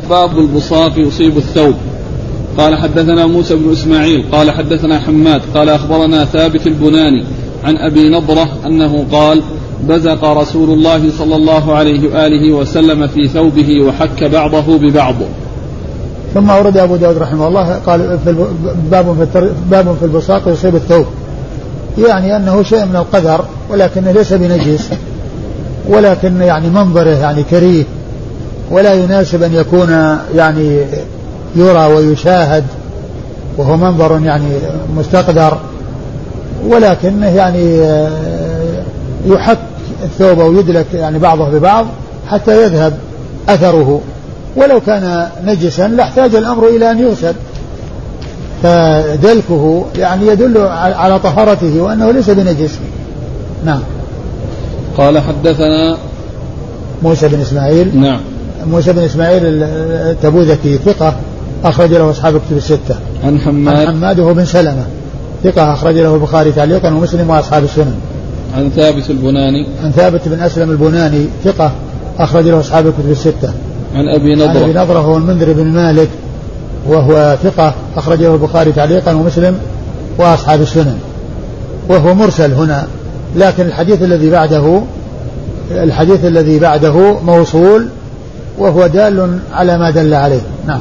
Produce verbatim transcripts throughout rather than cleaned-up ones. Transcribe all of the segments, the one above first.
باب البصاق يصيب الثوب. قال حدثنا موسى بن إسماعيل قال حدثنا حماد قال أخبرنا ثابت البناني عن أبي نضرة أنه قال بزق رسول الله صلى الله عليه وآله وسلم في ثوبه وحك بعضه ببعض. ثم أورد أبو داود رحمه الله قال في باب في باب في البصاق يصيب الثوب، يعني أنه شيء من القدر ولكنه ليس بنجس، ولكن يعني منظره يعني كريه ولا يناسب أن يكون يعني يرى ويشاهد، وهو منظر يعني مستقدر، ولكنه يعني يحك الثوب أو يدلك يعني بعضه ببعض حتى يذهب أثره، ولو كان نجسا لاحتاج الأمر إلى أن يغسل، فدلكه يعني يدل على طهارته وأنه ليس بنجس. نعم. قال حدثنا موسى بن إسماعيل. نعم. موسى بن إسماعيل التبوذكي ثقة أخرج له أصحاب الكتب الستة. عن حماد. عن حماد وهو بن سلمة ثقة أخرج له البخاري تعليقا ومسلم وأصحاب السنن. عن ثابت البناني. عن ثابت بن أسلم البناني ثقة أخرج له أصحاب الكتب الستة. عن أبي نضرة. عن أبي نضرة هو المنذر بن مالك وهو ثقة أخرج له البخاري تعليقا ومسلم وأصحاب السنن، وهو مرسل هنا، لكن الحديث الذي بعده الحديث الذي بعده موصول وهو دال على ما دل عليه. نعم.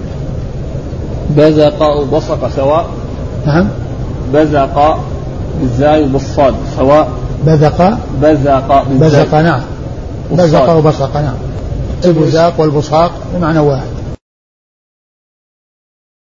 بزق وبصق سواء. نعم. بزق بالزاي وبالصاد سواء. بزق بزق بزق نعم. بزق وبصق نعم. البزاق والبصاق بمعنى واحد.